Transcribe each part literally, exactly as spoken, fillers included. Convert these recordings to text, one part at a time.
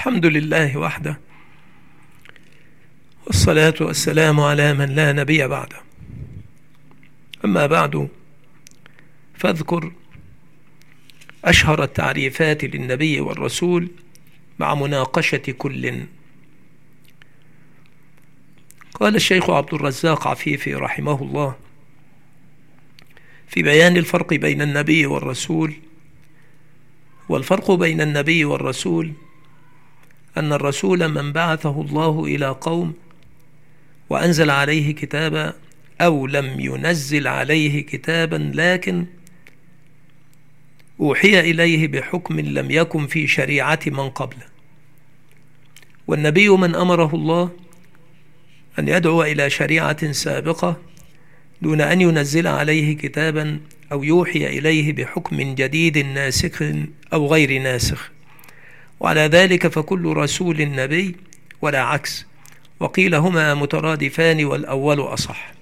الحمد لله وحده، والصلاة والسلام على من لا نبي بعده. أما بعد، فاذكر أشهر التعريفات للنبي والرسول مع مناقشة كل. قال الشيخ عبد الرزاق عفيفي رحمه الله في بيان الفرق بين النبي والرسول: والفرق بين النبي والرسول أن الرسول من بعثه الله إلى قوم وأنزل عليه كتابا، أو لم ينزل عليه كتابا لكن أوحي إليه بحكم لم يكن في شريعة من قبله. والنبي من أمره الله أن يدعو إلى شريعة سابقة دون أن ينزل عليه كتابا أو يوحي إليه بحكم جديد ناسخ أو غير ناسخ. وعلى ذلك فكل رسول نبي ولا عكس، وقيل هما مترادفان والأول أصح.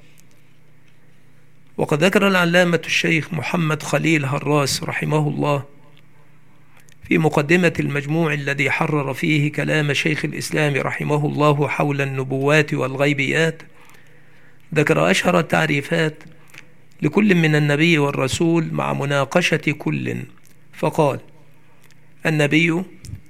وقد ذكر العلامة الشيخ محمد خليل هراس رحمه الله في مقدمة المجموع الذي حرر فيه كلام شيخ الإسلام رحمه الله حول النبوات والغيبيات، ذكر أشهر التعريفات لكل من النبي والرسول مع مناقشة كل، فقال: النبي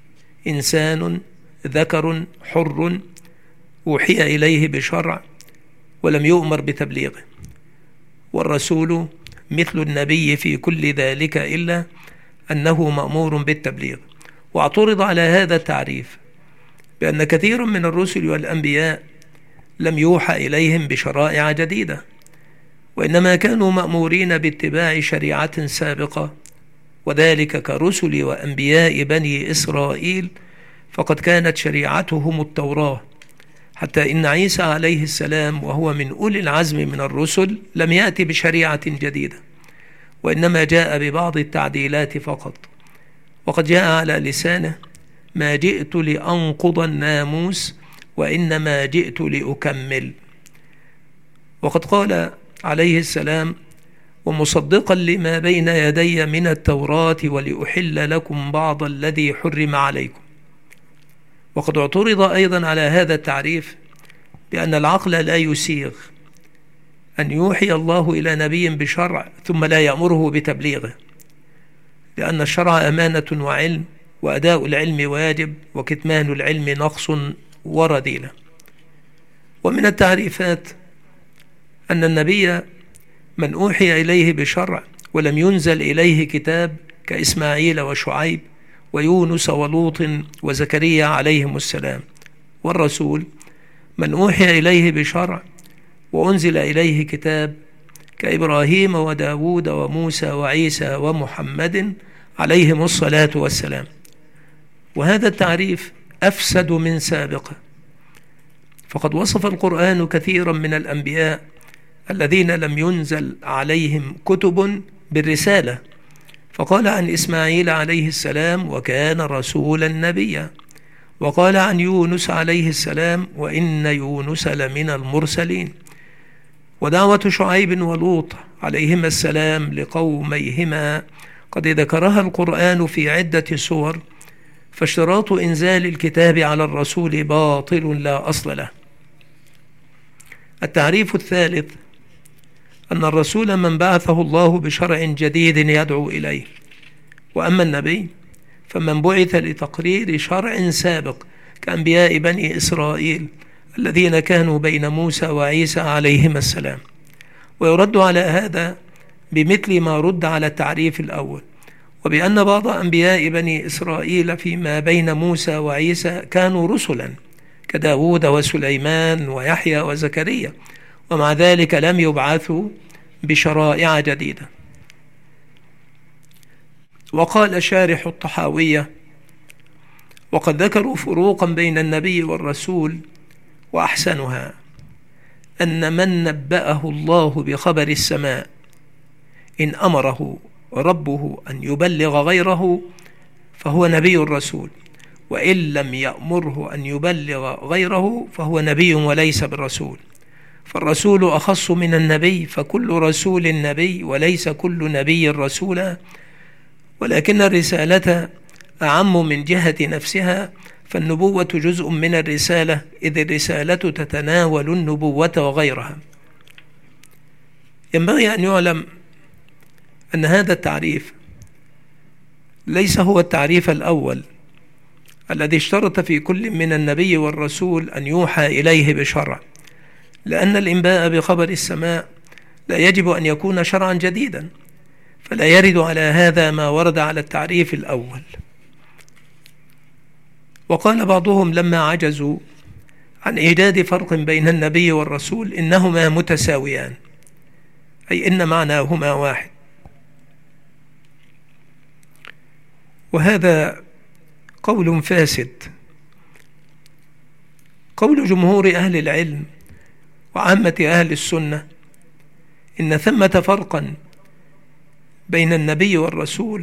إنسان ذكر حر أوحي إليه بشرع ولم يؤمر بتبليغه، والرسول مثل النبي في كل ذلك إلا أنه مأمور بالتبليغ. واعترض على هذا التعريف بأن كثير من الرسل والأنبياء لم يوحى إليهم بشرائع جديدة، وإنما كانوا مأمورين باتباع شريعة سابقة، وذلك كرسل وأنبياء بني إسرائيل، فقد كانت شريعتهم التوراة، حتى إن عيسى عليه السلام وهو من أولي العزم من الرسل لم يأتي بشريعة جديدة، وإنما جاء ببعض التعديلات فقط. وقد جاء على لسانه: ما جئت لأنقض الناموس وإنما جئت لأكمل. وقد قال عليه السلام: ومصدقا لما بين يدي من التوراة ولأحل لكم بعض الذي حرم عليكم. وقد اعترض أيضا على هذا التعريف بأن العقل لا يسيغ أن يوحي الله إلى نبي بشرع ثم لا يأمره بتبليغه، لأن الشرع أمانة وعلم، وأداء العلم واجب، وكتمان العلم نقص ورذيلة. ومن التعريفات أن النبي من أوحي إليه بشرع ولم ينزل إليه كتاب كإسماعيل وشعيب ويونس ولوط وزكريا عليهم السلام. والرسول من أوحي إليه بشرع وأنزل إليه كتاب كإبراهيم وداود وموسى وعيسى ومحمد عليهم الصلاة والسلام. وهذا التعريف أفسد من سابقه، فقد وصف القرآن كثيرا من الأنبياء الذين لم ينزل عليهم كتب بالرسالة، فقال عن إسماعيل عليه السلام: وكان رسولا نبيا. وقال عن يونس عليه السلام: وإن يونس لمن المرسلين. ودعوة شعيب ولوط عليهما السلام لقوميهما قد ذكرها القرآن في عدة سور، فاشتراط إنزال الكتاب على الرسول باطل لا أصل له. التعريف الثالث أن الرسول من بعثه الله بشرع جديد يدعو إليه، وأما النبي فمن بعث لتقرير شرع سابق كأنبياء بني إسرائيل الذين كانوا بين موسى وعيسى عليهما السلام. ويرد على هذا بمثل ما رد على التعريف الأول، وبأن بعض أنبياء بني إسرائيل فيما بين موسى وعيسى كانوا رسلا كداود وسليمان ويحيى وزكريا، ومع ذلك لم يبعثوا بشرائع جديدة. وقال شارح الطحاوية: وقد ذكروا فروقا بين النبي والرسول، وأحسنها أن من نبأه الله بخبر السماء إن أمره ربه أن يبلغ غيره فهو نبي الرسول، وإن لم يأمره أن يبلغ غيره فهو نبي وليس بالرسول. فالرسول أخص من النبي، فكل رسول نبي وليس كل نبي رسولا، ولكن الرسالة أعم من جهة نفسها، فالنبوة جزء من الرسالة، إذ الرسالة تتناول النبوة وغيرها. ينبغي أن يعلم أن هذا التعريف ليس هو التعريف الأول الذي اشترط في كل من النبي والرسول أن يوحى إليه بشرع، لأن الإنباء بخبر السماء لا يجب أن يكون شرعا جديدا، فلا يرد على هذا ما ورد على التعريف الأول. وقال بعضهم لما عجزوا عن إيجاد فرق بين النبي والرسول إنهما متساويان، أي إن معناهما واحد. وهذا قول فاسد. قول جمهور أهل العلم وعامة أهل السنة إن ثمة فرقا بين النبي والرسول،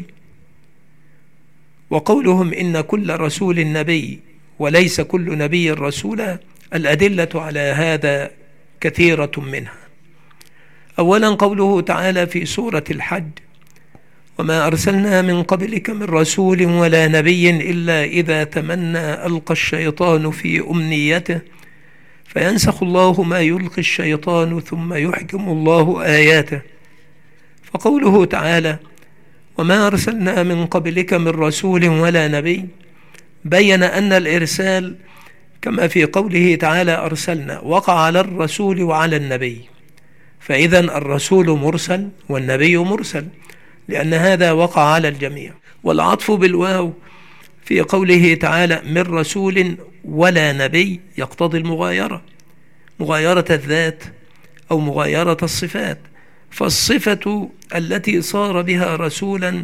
وقولهم إن كل رسول نبي وليس كل نبي رسولا، الأدلة على هذا كثيرة منها. أولا قوله تعالى في سورة الحج: وما أرسلنا من قبلك من رسول ولا نبي إلا إذا تمنى ألقى الشيطان في أمنيته فينسخ الله ما يلقي الشيطان ثم يحكم الله آياته. فقوله تعالى: وما أرسلنا من قبلك من رسول ولا نبي، بين أن الإرسال كما في قوله تعالى أرسلنا وقع على الرسول وعلى النبي، فإذا الرسول مرسل والنبي مرسل، لأن هذا وقع على الجميع. والعطف بالواو في قوله تعالى من رسول ولا نبي يقتضي المغايرة، مغايرة الذات أو مغايرة الصفات، فالصفة التي صار بها رسولا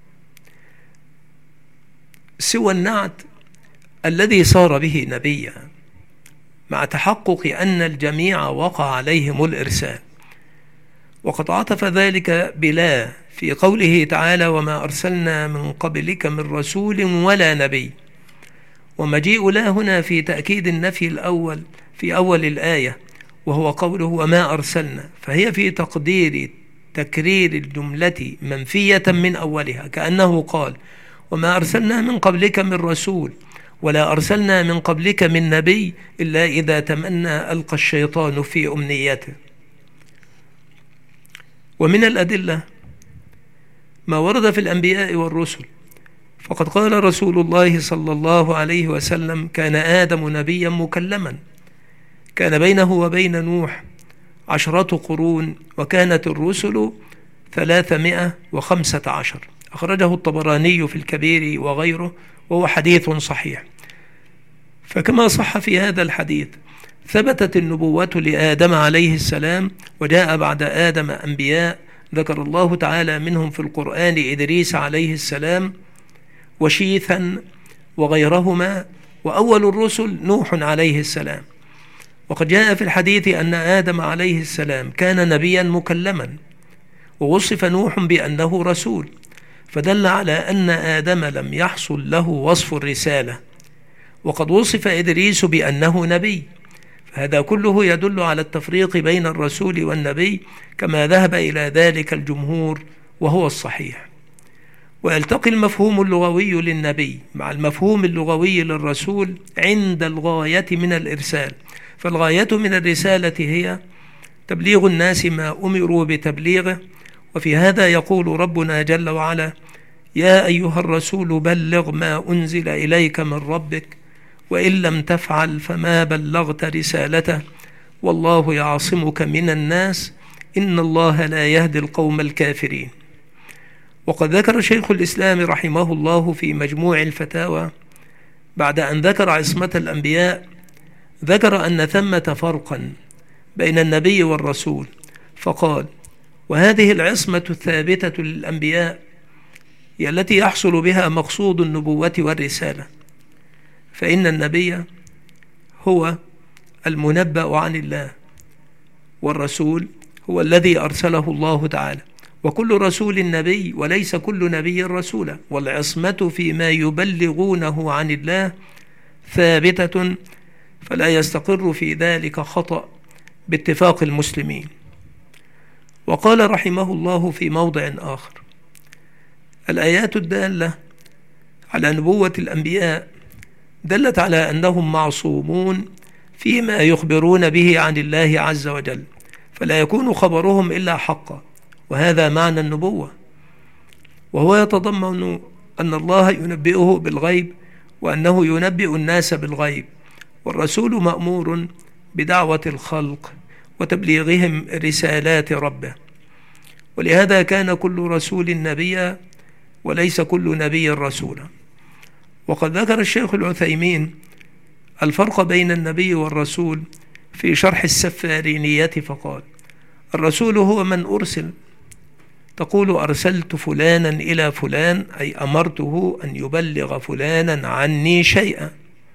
سوى النعت الذي صار به نبيا، مع تحقق أن الجميع وقع عليهم الإرسال. وقد عطف ذلك بلا في قوله تعالى وما أرسلنا من قبلك من رسول ولا نبي، ومجيء لا هنا في تأكيد النفي الأول في أول الآية، وهو قوله وما أرسلنا، فهي في تقدير تكرير الجملة منفية من أولها، كأنه قال وما أرسلنا من قبلك من رسول ولا أرسلنا من قبلك من نبي إلا إذا تمنى ألقى الشيطان في أمنيته. ومن الأدلة ما ورد في الأنبياء والرسل، فقد قال رسول الله صلى الله عليه وسلم كان آدم نبيا مكلما، كان بينه وبين نوح عشرة قرون، وكانت الرسل ثلاثمائة وخمسة عشر. أخرجه الطبراني في الكبير وغيره، وهو حديث صحيح. فكما صح في هذا الحديث ثبتت النبوة لآدم عليه السلام، وجاء بعد آدم أنبياء ذكر الله تعالى منهم في القرآن إدريس عليه السلام وشيثا وغيرهما، وأول الرسل نوح عليه السلام. وقد جاء في الحديث أن آدم عليه السلام كان نبيا مكلما، ووصف نوح بأنه رسول، فدل على أن آدم لم يحصل له وصف الرسالة، وقد وصف إدريس بأنه نبي، فهذا كله يدل على التفريق بين الرسول والنبي كما ذهب إلى ذلك الجمهور، وهو الصحيح. ويلتقي المفهوم اللغوي للنبي مع المفهوم اللغوي للرسول عند الغاية من الإرسال، فالغاية من الرسالة هي تبليغ الناس ما أمروا بتبليغه. وفي هذا يقول ربنا جل وعلا يا أيها الرسول بلغ ما أنزل إليك من ربك وإن لم تفعل فما بلغت رسالته والله يعصمك من الناس إن الله لا يهدي القوم الكافرين. وقد ذكر شيخ الإسلام رحمه الله في مجموع الفتاوى بعد أن ذكر عصمة الأنبياء، ذكر أن ثمة فرقا بين النبي والرسول، فقال وهذه العصمة الثابتة للأنبياء هي التي يحصل بها مقصود النبوة والرسالة، فإن النبي هو المنبأ عن الله، والرسول هو الذي أرسله الله تعالى، وكل رسول نبي وليس كل نبي رسولا، والعصمة فيما يبلغونه عن الله ثابتة، فلا يستقر في ذلك خطأ باتفاق المسلمين. وقال رحمه الله في موضع آخر الآيات الدالة على نبوة الأنبياء دلت على أنهم معصومون فيما يخبرون به عن الله عز وجل، فلا يكون خبرهم إلا حقا، وهذا معنى النبوة، وهو يتضمن أن الله ينبئه بالغيب وأنه ينبئ الناس بالغيب، والرسول مأمور بدعوة الخلق وتبليغهم رسالات ربه، ولهذا كان كل رسول نبيا وليس كل نبي رسولا. وقد ذكر الشيخ العثيمين الفرق بين النبي والرسول في شرح السفارينية فقال: الرسول هو من أرسل، تقول أرسلت فلانا إلى فلان، أي أمرته أن يبلغ فلانا عني شيئا.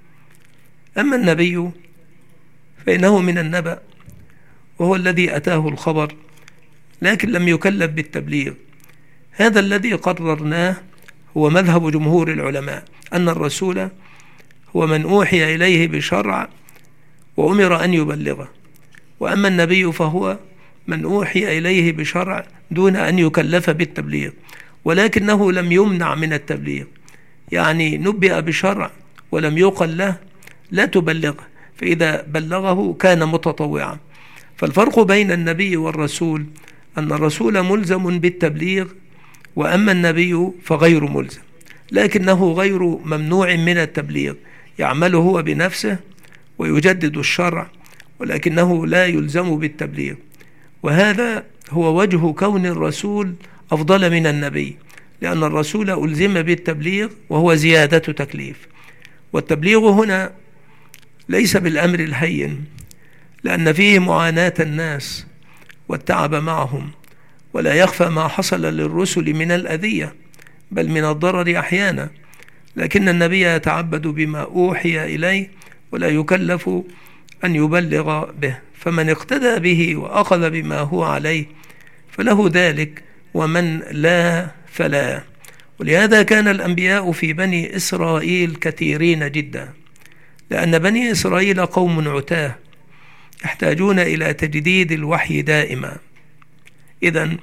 أما النبي فإنه من النبأ، وهو الذي أتاه الخبر لكن لم يكلف بالتبليغ. هذا الذي قررناه هو مذهب جمهور العلماء، أن الرسول هو من أوحي إليه بشرع وأمر أن يبلغه، وأما النبي فهو من أوحي إليه بشرع دون أن يكلف بالتبليغ، ولكنه لم يمنع من التبليغ، يعني نبئ بشرع ولم يقل له لا تبلغه، فإذا بلغه كان متطوعا. فالفرق بين النبي والرسول أن الرسول ملزم بالتبليغ، وأما النبي فغير ملزم، لكنه غير ممنوع من التبليغ، يعمل هو بنفسه ويجدد الشرع، ولكنه لا يلزم بالتبليغ. وهذا هو وجه كون الرسول أفضل من النبي، لأن الرسول ألزم بالتبليغ وهو زيادة تكليف، والتبليغ هنا ليس بالأمر الهين، لأن فيه معاناة الناس والتعب معهم، ولا يخفى ما حصل للرسل من الأذية بل من الضرر أحيانا، لكن النبي يتعبد بما أوحي إليه ولا يكلف أن يبلغ به، فمن اقتدى به وأخذ بما هو عليه فله ذلك، ومن لا فلا. ولهذا كان الأنبياء في بني إسرائيل كثيرين جدا، لأن بني إسرائيل قوم عتاه يحتاجون إلى تجديد الوحي دائما. إذن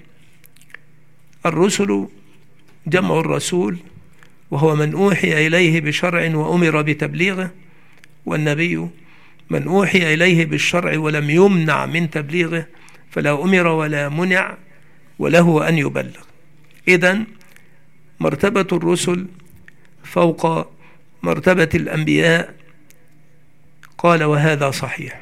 الرسل جمع الرسول، وهو من أوحي إليه بشرع وأمر بتبليغه، والنبي من أوحي إليه بالشرع ولم يمنع من تبليغه، فلا أمر ولا منع وله أن يبلغ. إذن مرتبة الرسل فوق مرتبة الأنبياء. قال: وهذا صحيح.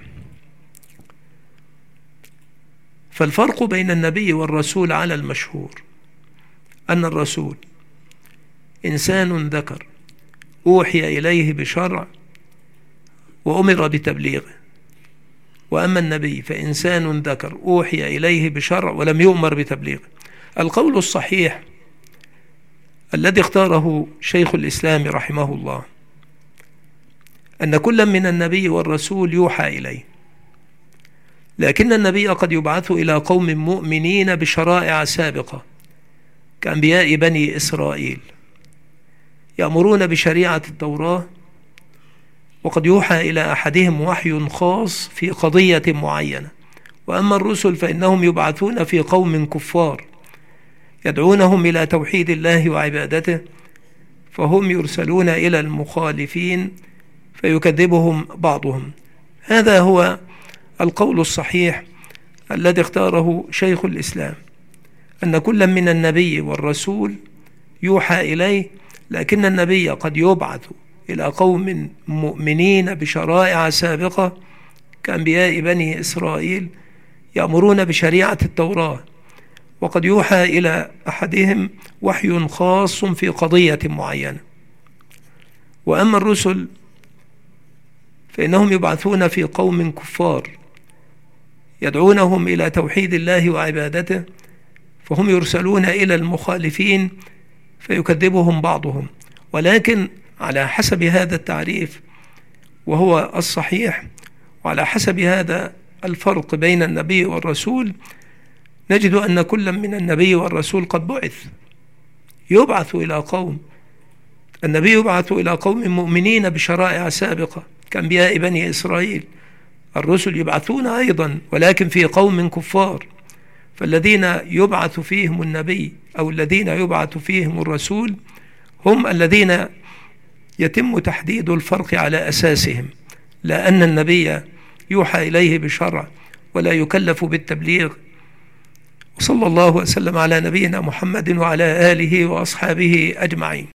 فالفرق بين النبي والرسول على المشهور أن الرسول إنسان ذكر أوحي إليه بشرع وأمر بتبليغه، وأما النبي فإنسان ذكر أوحي إليه بشرع ولم يؤمر بتبليغه. القول الصحيح الذي اختاره شيخ الإسلام رحمه الله أن كل من النبي والرسول يوحى إليه، لكن النبي قد يبعث إلى قوم مؤمنين بشرائع سابقة كأنبياء بني إسرائيل يأمرون بشريعة التوراة، وقد يوحى إلى أحدهم وحي خاص في قضية معينة. وأما الرسل فإنهم يبعثون في قوم كفار يدعونهم إلى توحيد الله وعبادته، فهم يرسلون إلى المخالفين فيكذبهم بعضهم. هذا هو القول الصحيح الذي اختاره شيخ الإسلام، أن كل من النبي والرسول يوحى إليه، لكن النبي قد يبعث إلى قوم مؤمنين بشرائع سابقة كأنبياء بني إسرائيل يأمرون بشريعة التوراة، وقد يوحى إلى أحدهم وحي خاص في قضية معينة. وأما الرسل فإنهم يبعثون في قوم كفار يدعونهم إلى توحيد الله وعبادته، فهم يرسلون إلى المخالفين فيكذبهم بعضهم. ولكن على حسب هذا التعريف وهو الصحيح، وعلى حسب هذا الفرق بين النبي والرسول، نجد أن كل من النبي والرسول قد بعث، يبعث إلى قوم. النبي يبعث إلى قوم مؤمنين بشرائع سابقة كأنبياء بني إسرائيل، الرسل يبعثون أيضا ولكن في قوم كفار، فالذين يبعث فيهم النبي أو الذين يبعث فيهم الرسول هم الذين يتم تحديد الفرق على أساسهم، لا أن النبي يوحى إليه بشرع ولا يكلف بالتبليغ. وصلى الله وسلم على نبينا محمد وعلى آله وأصحابه أجمعين.